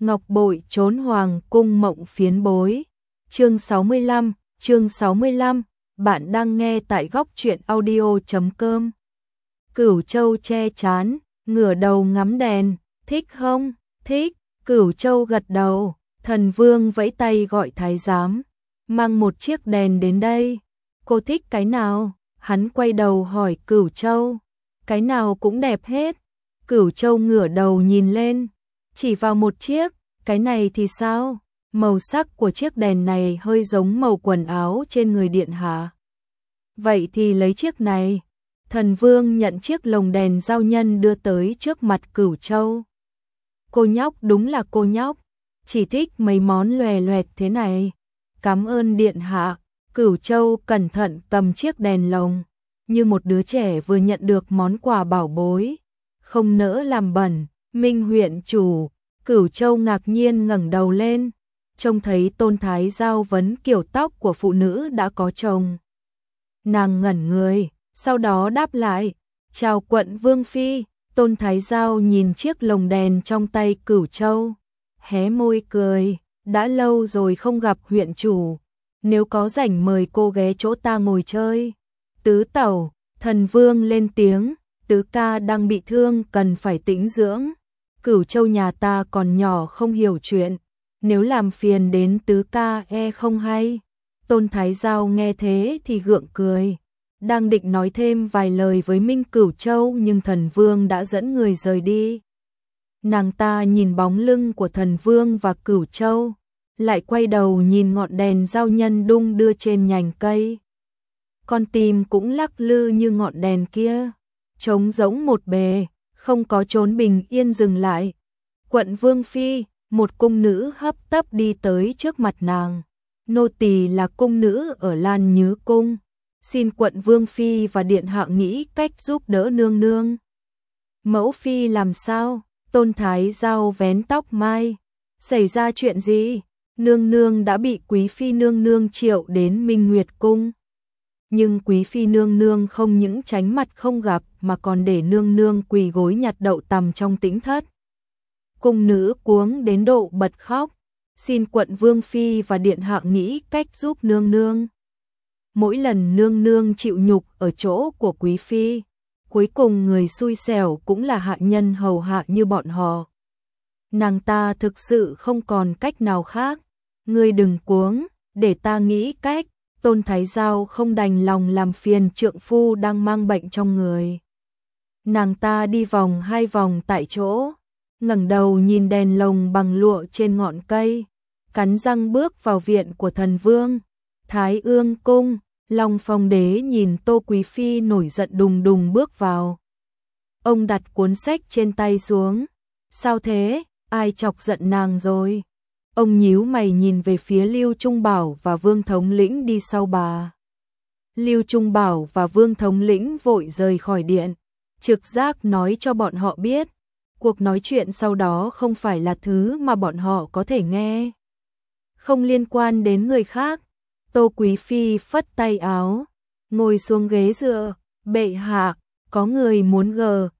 Ngọc bội trốn hoàng cung mộng phiến bối. Chương 65, bạn đang nghe tại góc truyện audio.com. Cửu Châu che chán, ngửa đầu ngắm đèn, thích không? Thích. Cửu Châu gật đầu, Thần Vương vẫy tay gọi thái giám, mang một chiếc đèn đến đây. Cô thích cái nào? Hắn quay đầu hỏi Cửu Châu. Cái nào cũng đẹp hết. Cửu Châu ngửa đầu nhìn lên, chỉ vào một chiếc. Cái này thì sao? Màu sắc của chiếc đèn này hơi giống màu quần áo trên người điện hạ. Vậy thì lấy chiếc này. Thần Vương nhận chiếc lồng đèn giao nhân đưa tới trước mặt Cửu Châu. Cô nhóc đúng là cô nhóc, chỉ thích mấy món lòe loẹt thế này. Cảm ơn điện hạ. Cửu Châu cẩn thận cầm chiếc đèn lồng, như một đứa trẻ vừa nhận được món quà bảo bối, không nỡ làm bẩn. Minh huyện chủ. Cửu Châu ngạc nhiên ngẩng đầu lên, trông thấy Tôn Thái Giao vấn kiểu tóc của phụ nữ đã có chồng. Nàng ngẩn người, sau đó đáp lại, chào quận Vương Phi. Tôn Thái Giao nhìn chiếc lồng đèn trong tay Cửu Châu, hé môi cười, đã lâu rồi không gặp huyện chủ, nếu có rảnh mời cô ghé chỗ ta ngồi chơi. Tứ tẩu. Thần Vương lên tiếng, tứ ca đang bị thương cần phải tĩnh dưỡng. Cửu Châu nhà ta còn nhỏ không hiểu chuyện, nếu làm phiền đến tứ ca không hay. Tôn Thái Giao nghe thế thì gượng cười, đang định nói thêm vài lời với Minh Cửu Châu nhưng Thần Vương đã dẫn người rời đi. Nàng ta nhìn bóng lưng của Thần Vương và Cửu Châu, lại quay đầu nhìn ngọn đèn giao nhân đung đưa trên nhành cây. Con tim cũng lắc lư như ngọn đèn kia, trống rỗng một bề, không có chốn bình yên dừng lại. Quận Vương Phi. Một cung nữ hấp tấp đi tới trước mặt nàng. Nô tỳ là cung nữ ở Lan Nhứ Cung, xin quận Vương Phi và điện hạ nghĩ cách giúp đỡ nương nương. Mẫu phi làm sao? Tôn Thái Giao vén tóc mai. Xảy ra chuyện gì? Nương nương đã bị quý phi nương nương triệu đến Minh Nguyệt Cung. Nhưng quý phi nương nương không những tránh mặt không gặp mà còn để nương nương quỳ gối nhặt đậu tằm trong tĩnh thất. Cung nữ cuống đến độ bật khóc, xin quận Vương Phi và điện hạ nghĩ cách giúp nương nương. Mỗi lần nương nương chịu nhục ở chỗ của quý phi, cuối cùng người xui xẻo cũng là hạ nhân hầu hạ như bọn họ. Nàng ta thực sự không còn cách nào khác. Ngươi đừng cuống, để ta nghĩ cách. Tôn Thái Giao không đành lòng làm phiền trượng phu đang mang bệnh trong người. Nàng ta đi vòng hai vòng tại chỗ, ngẩng đầu nhìn đèn lồng bằng lụa trên ngọn cây, cắn răng bước vào viện của Thần Vương. Thái Ương Cung. Long Phong Đế nhìn Tô Quý Phi nổi giận đùng đùng bước vào. Ông đặt cuốn sách trên tay xuống. Sao thế? Ai chọc giận nàng rồi? Ông nhíu mày nhìn về phía Lưu Trung Bảo và Vương Thống Lĩnh đi sau bà. Lưu Trung Bảo và Vương Thống Lĩnh vội rời khỏi điện, trực giác nói cho bọn họ biết, cuộc nói chuyện sau đó không phải là thứ mà bọn họ có thể nghe. Không liên quan đến người khác. Tô Quý Phi phất tay áo, ngồi xuống ghế dựa. Bệ hạ, có người muốn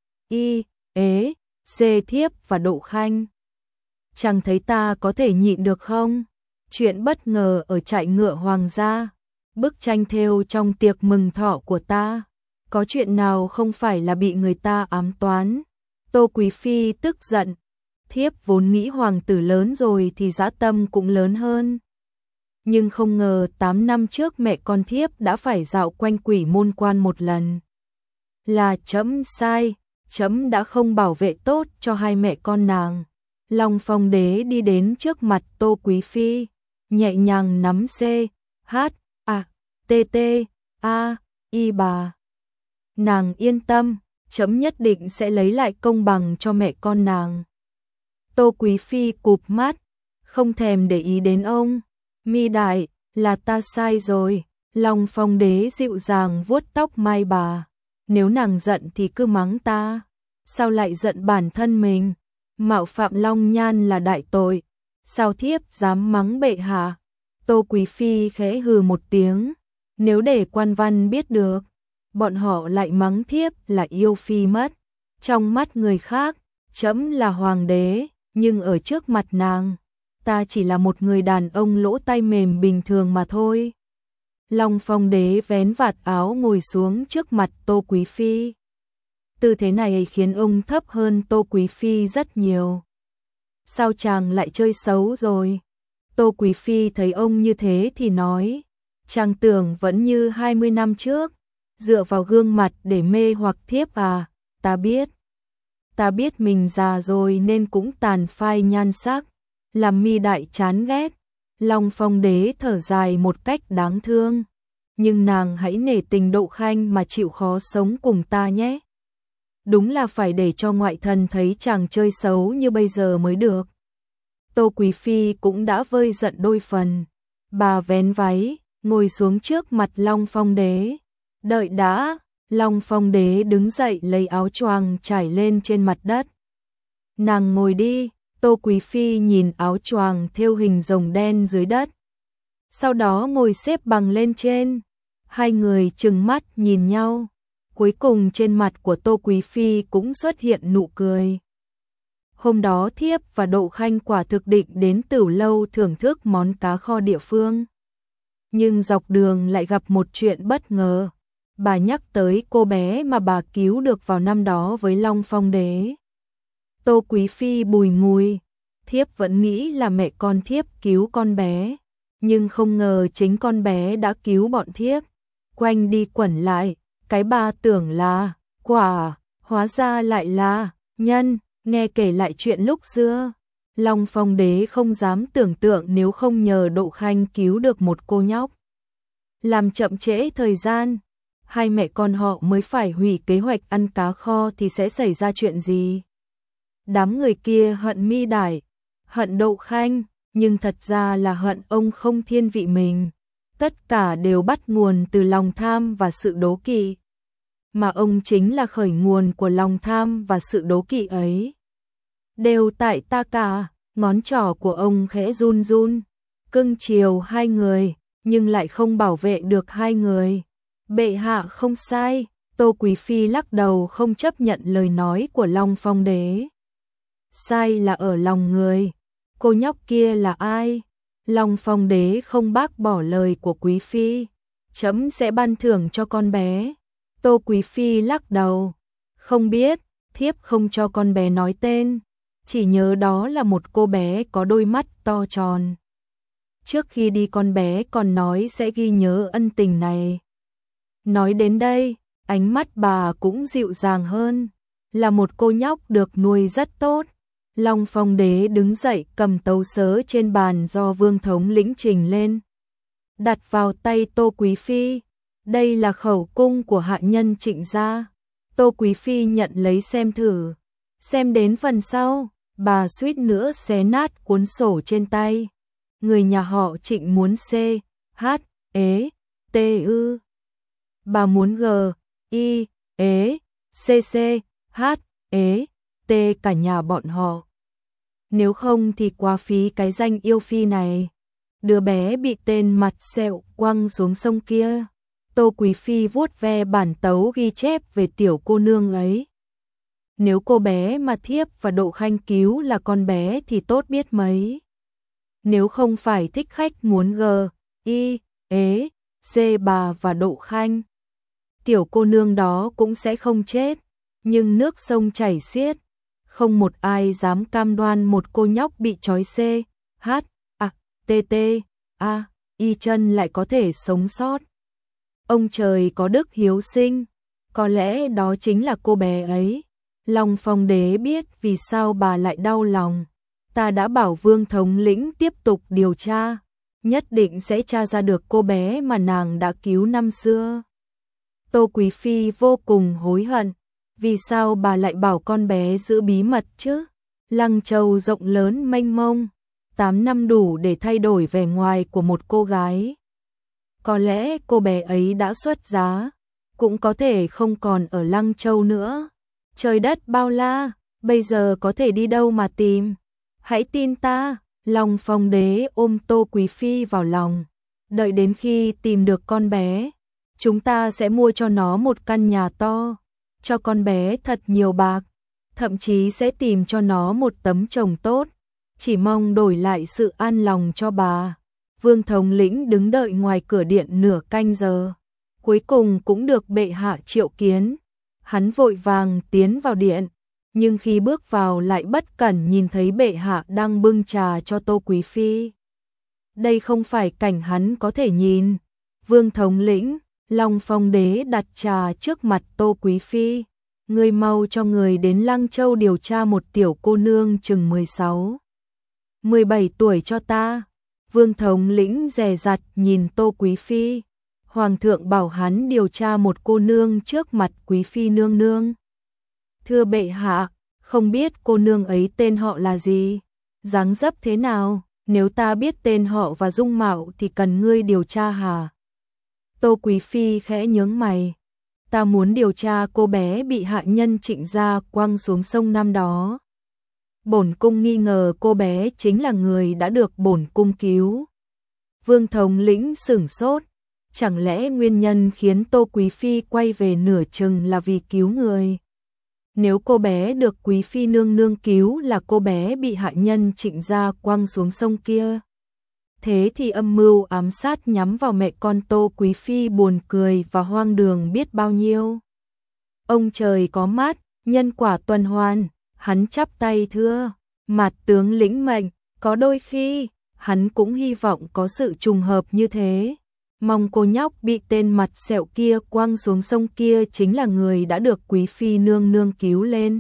xê thiếp và Đỗ Khanh. Chẳng thấy ta có thể nhịn được không? Chuyện bất ngờ ở trại ngựa hoàng gia, bức tranh thêu trong tiệc mừng thọ của ta, có chuyện nào không phải là bị người ta ám toán? Tô Quý Phi tức giận, thiếp vốn nghĩ hoàng tử lớn rồi thì dã tâm cũng lớn hơn. Nhưng không ngờ 8 năm trước mẹ con thiếp đã phải dạo quanh Quỷ Môn Quan một lần. Là trẫm sai, trẫm đã không bảo vệ tốt cho hai mẹ con nàng. Long Phong Đế đi đến trước mặt Tô Quý Phi, nhẹ nhàng nắm bà. Nàng yên tâm, trẫm nhất định sẽ lấy lại công bằng cho mẹ con nàng. Tô Quý Phi cụp mắt, không thèm để ý đến ông. Mi đại, là ta sai rồi. Long Phong Đế dịu dàng vuốt tóc mai bà. Nếu nàng giận thì cứ mắng ta, sao lại giận bản thân mình? Mạo phạm Long Nhan là đại tội, sao thiếp dám mắng bệ hạ? Tô Quý Phi khẽ hừ một tiếng, nếu để quan văn biết được, bọn họ lại mắng thiếp là yêu phi mất. Trong mắt người khác, trẫm là hoàng đế, nhưng ở trước mặt nàng, ta chỉ là một người đàn ông lỗ tay mềm bình thường mà thôi. Long Phong Đế vén vạt áo ngồi xuống trước mặt Tô Quý Phi. Tư thế này khiến ông thấp hơn Tô Quý Phi rất nhiều. Sao chàng lại chơi xấu rồi? Tô Quý Phi thấy ông như thế thì nói, chàng tưởng vẫn như 20 năm trước, dựa vào gương mặt để mê hoặc thiếp à, ta biết mình già rồi nên cũng tàn phai nhan sắc, làm mi đại chán ghét. Long Phong Đế thở dài một cách đáng thương, nhưng nàng hãy nể tình Đậu Khanh mà chịu khó sống cùng ta nhé. Đúng là phải để cho ngoại thần thấy chàng chơi xấu như bây giờ mới được. Tô Quý Phi cũng đã vơi giận đôi phần, bà vén váy, ngồi xuống trước mặt Long Phong Đế. Đợi đã, Long Phong Đế đứng dậy lấy áo choàng trải lên trên mặt đất. Nàng ngồi đi. Tô Quý Phi nhìn áo choàng thêu hình rồng đen dưới đất, sau đó ngồi xếp bằng lên trên. Hai người trừng mắt nhìn nhau, cuối cùng trên mặt của Tô Quý Phi cũng xuất hiện nụ cười. Hôm đó thiếp và Đậu Khanh quả thực định đến Tửu Lâu thưởng thức món cá kho địa phương. Nhưng dọc đường lại gặp một chuyện bất ngờ. Bà nhắc tới cô bé mà bà cứu được vào năm đó với Long Phong Đế. Tô Quý Phi bùi ngùi, thiếp vẫn nghĩ là mẹ con thiếp cứu con bé, nhưng không ngờ chính con bé đã cứu bọn thiếp. Quanh đi quẩn lại, cái bà tưởng là quả, hóa ra lại là nhân. Nghe kể lại chuyện lúc xưa, Long Phong Đế không dám tưởng tượng nếu không nhờ Đậu Khanh cứu được một cô nhóc, làm chậm trễ thời gian, hai mẹ con họ mới phải hủy kế hoạch ăn cá kho thì sẽ xảy ra chuyện gì. Đám người kia hận Mi Đại, hận Đậu Khanh, nhưng thật ra là hận ông không thiên vị mình. Tất cả đều bắt nguồn từ lòng tham và sự đố kỵ, mà ông chính là khởi nguồn của lòng tham và sự đố kỵ ấy. Đều tại ta cả. Ngón trỏ của ông khẽ run run, cưng chiều hai người, nhưng lại không bảo vệ được hai người. Bệ hạ không sai. Tô Quý Phi lắc đầu không chấp nhận lời nói của Long Phong Đế. Sai là ở lòng người. Cô nhóc kia là ai? Long Phong Đế không bác bỏ lời của Quý Phi. Chấm sẽ ban thưởng cho con bé. Tô Quý Phi lắc đầu. Không biết, thiếp không cho con bé nói tên. Chỉ nhớ đó là một cô bé có đôi mắt to tròn. Trước khi đi con bé còn nói sẽ ghi nhớ ân tình này. Nói đến đây, ánh mắt bà cũng dịu dàng hơn. Là một cô nhóc được nuôi rất tốt. Long Phong Đế đứng dậy cầm tấu sớ trên bàn do Vương thống lĩnh trình lên, đặt vào tay Tô Quý Phi. Đây là khẩu cung của hạ nhân Trịnh gia. Tô Quý Phi nhận lấy xem thử. Xem đến phần sau, bà suýt nữa xé nát cuốn sổ trên tay. Người nhà họ Trịnh muốn C, H, E, T, ư. Bà muốn G, I, E, C, C, H, E, T cả nhà bọn họ. Nếu không thì quá phí cái danh yêu phi này. Đứa bé bị tên mặt sẹo quăng xuống sông kia. Tô Quý Phi vuốt ve bản tấu ghi chép về tiểu cô nương ấy. Nếu cô bé mà thiếp và Đậu Khanh cứu là con bé thì tốt biết mấy. Nếu không phải thích khách muốn G, I, E, C bà và Đậu Khanh, tiểu cô nương đó cũng sẽ không chết. Nhưng nước sông chảy xiết, không một ai dám cam đoan một cô nhóc bị trói C, H, A, T, T, A, Y chân lại có thể sống sót. Ông trời có đức hiếu sinh, có lẽ đó chính là cô bé ấy. Long Phong Đế biết vì sao bà lại đau lòng. Ta đã bảo Vương thống lĩnh tiếp tục điều tra, nhất định sẽ tra ra được cô bé mà nàng đã cứu năm xưa. Tô Quý Phi vô cùng hối hận. Vì sao bà lại bảo con bé giữ bí mật chứ? Lăng Châu rộng lớn mênh mông, 8 năm đủ để thay đổi vẻ ngoài của một cô gái. Có lẽ cô bé ấy đã xuất giá, cũng có thể không còn ở Lăng Châu nữa. Trời đất bao la, bây giờ có thể đi đâu mà tìm? Hãy tin ta. Long Phong Đế ôm Tô Quý Phi vào lòng. Đợi đến khi tìm được con bé, chúng ta sẽ mua cho nó một căn nhà to, cho con bé thật nhiều bạc, thậm chí sẽ tìm cho nó một tấm chồng tốt. chỉ mong đổi lại sự an lòng cho bà. Vương thống lĩnh đứng đợi ngoài cửa điện nửa canh giờ, cuối cùng cũng được bệ hạ triệu kiến. Hắn vội vàng tiến vào điện, nhưng khi bước vào lại bất cẩn nhìn thấy bệ hạ đang bưng trà cho Tô Quý phi. Đây không phải cảnh hắn có thể nhìn. Vương thống lĩnh, Long Phong đế đặt trà trước mặt Tô Quý phi. Ngươi mau cho người đến Lăng Châu điều tra một tiểu cô nương chừng 16-17 tuổi cho ta. Vương thống lĩnh dè dặt nhìn Tô Quý phi. Hoàng thượng bảo hắn điều tra một cô nương trước mặt Quý phi nương nương. Thưa bệ hạ, không biết cô nương ấy tên họ là gì, dáng dấp thế nào, nếu ta biết tên họ và dung mạo thì cần ngươi điều tra hả? Tô Quý phi khẽ nhướng mày. Ta muốn điều tra cô bé bị hạ nhân Trịnh gia quăng xuống sông năm đó. Bổn cung nghi ngờ cô bé chính là người đã được bổn cung cứu. Vương thống lĩnh sửng sốt. Chẳng lẽ nguyên nhân khiến Tô Quý phi quay về nửa chừng là vì cứu người? Nếu cô bé được Quý phi nương nương cứu là cô bé bị hạ nhân Trịnh gia quăng xuống sông kia, thế thì âm mưu ám sát nhắm vào mẹ con Tô Quý phi buồn cười và hoang đường biết bao nhiêu. Ông trời có mắt, nhân quả tuần hoàn. Hắn chắp tay thưa, Mạt tướng lĩnh mệnh. Có đôi khi hắn cũng hy vọng có sự trùng hợp như thế. Mong cô nhóc bị tên mặt sẹo kia quăng xuống sông kia chính là người đã được Quý phi nương nương cứu lên.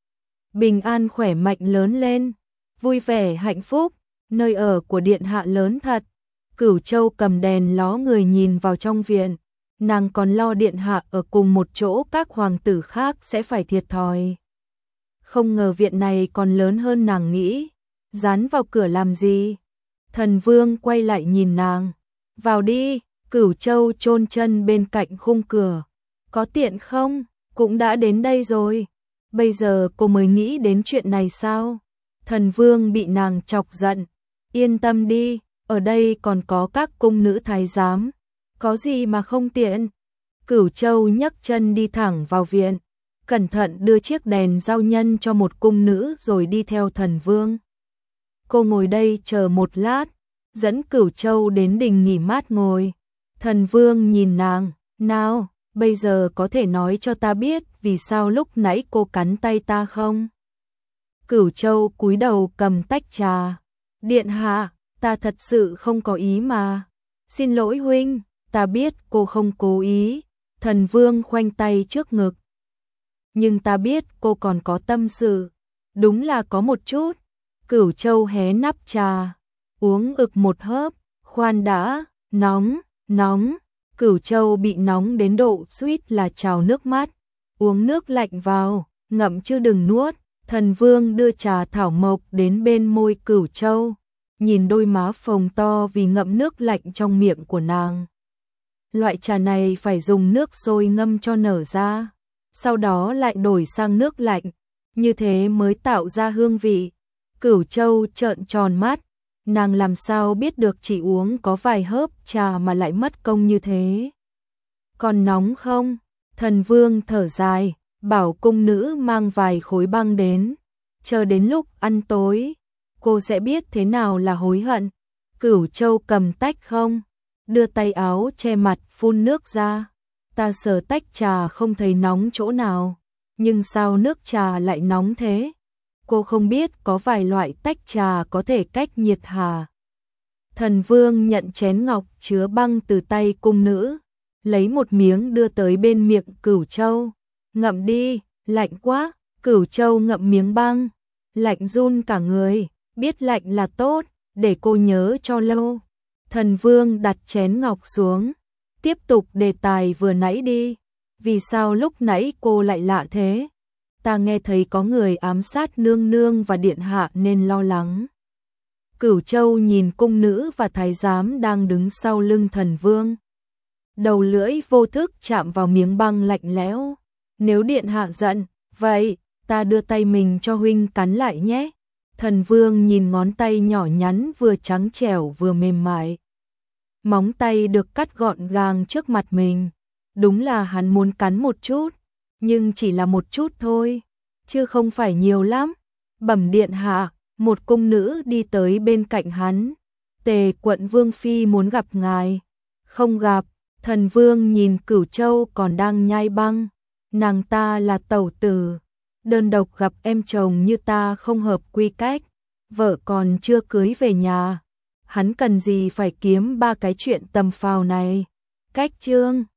Bình an khỏe mạnh lớn lên, vui vẻ hạnh phúc, nơi ở của điện hạ lớn thật. Cửu Châu cầm đèn ló người nhìn vào trong viện, nàng còn lo điện hạ ở cùng một chỗ các hoàng tử khác sẽ phải thiệt thòi. Không ngờ viện này còn lớn hơn nàng nghĩ, dán vào cửa làm gì? Thần Vương quay lại nhìn nàng, vào đi. Cửu Châu chôn chân bên cạnh khung cửa. Có tiện không? Cũng đã đến đây rồi. Bây giờ cô mới nghĩ đến chuyện này sao? Thần Vương bị nàng chọc giận. Yên tâm đi, ở đây còn có các cung nữ thái giám. Có gì mà không tiện? Cửu Châu nhấc chân đi thẳng vào viện, cẩn thận đưa chiếc đèn giao nhân cho một cung nữ rồi đi theo Thần Vương. Cô ngồi đây chờ một lát, dẫn Cửu Châu đến đình nghỉ mát ngồi. Thần Vương nhìn nàng, nào, bây giờ có thể nói cho ta biết vì sao lúc nãy cô cắn tay ta không? Cửu Châu cúi đầu cầm tách trà. Điện hạ, ta thật sự không có ý mà. Xin lỗi huynh, ta biết cô không cố ý. Thần Vương khoanh tay trước ngực. Nhưng ta biết cô còn có tâm sự. Đúng là có một chút. Cửu Châu hé nắp trà, uống ực một hớp. Khoan đã, nóng. Nóng, Cửu Châu bị nóng đến độ suýt là trào nước mắt. Uống nước lạnh vào, ngậm chứ đừng nuốt. Thần Vương đưa trà thảo mộc đến bên môi Cửu Châu, nhìn đôi má phồng to vì ngậm nước lạnh trong miệng của nàng. Loại trà này phải dùng nước sôi ngâm cho nở ra, sau đó lại đổi sang nước lạnh, như thế mới tạo ra hương vị. Cửu Châu trợn tròn mắt. Nàng làm sao biết được chỉ uống có vài hớp trà mà lại mất công như thế? Còn nóng không? Thần Vương thở dài, bảo cung nữ mang vài khối băng đến. Chờ đến lúc ăn tối, cô sẽ biết thế nào là hối hận. Cửu Châu cầm tách không, đưa tay áo che mặt phun nước ra. Ta sờ tách trà không thấy nóng chỗ nào, nhưng sao nước trà lại nóng thế? Cô không biết có vài loại tách trà có thể cách nhiệt hả? Thần Vương nhận chén ngọc chứa băng từ tay cung nữ, lấy một miếng đưa tới bên miệng Cửu Châu. Ngậm đi, lạnh quá. Cửu Châu ngậm miếng băng, lạnh run cả người. Biết lạnh là tốt, để cô nhớ cho lâu. Thần Vương đặt chén ngọc xuống, tiếp tục đề tài vừa nãy đi. Vì sao lúc nãy cô lại lạ thế? Ta nghe thấy có người ám sát nương nương và điện hạ nên lo lắng. Cửu Châu nhìn cung nữ và thái giám đang đứng sau lưng Thần Vương. Đầu lưỡi vô thức chạm vào miếng băng lạnh lẽo. Nếu điện hạ giận, vậy ta đưa tay mình cho huynh cắn lại nhé. Thần Vương nhìn ngón tay nhỏ nhắn vừa trắng trẻo vừa mềm mại. Móng tay được cắt gọn gàng trước mặt mình. Đúng là hắn muốn cắn một chút, nhưng chỉ là một chút thôi, chứ không phải nhiều lắm. Bẩm điện hạ, Một cung nữ đi tới bên cạnh hắn. Tề quận vương phi muốn gặp ngài. Không gặp. Thần vương nhìn Cửu Châu còn đang nhai băng. Nàng ta là tẩu tử. Đơn độc gặp em chồng như ta không hợp quy cách. Vợ còn chưa cưới về nhà. Hắn cần gì phải kiếm ba cái chuyện tầm phào này. Cách chương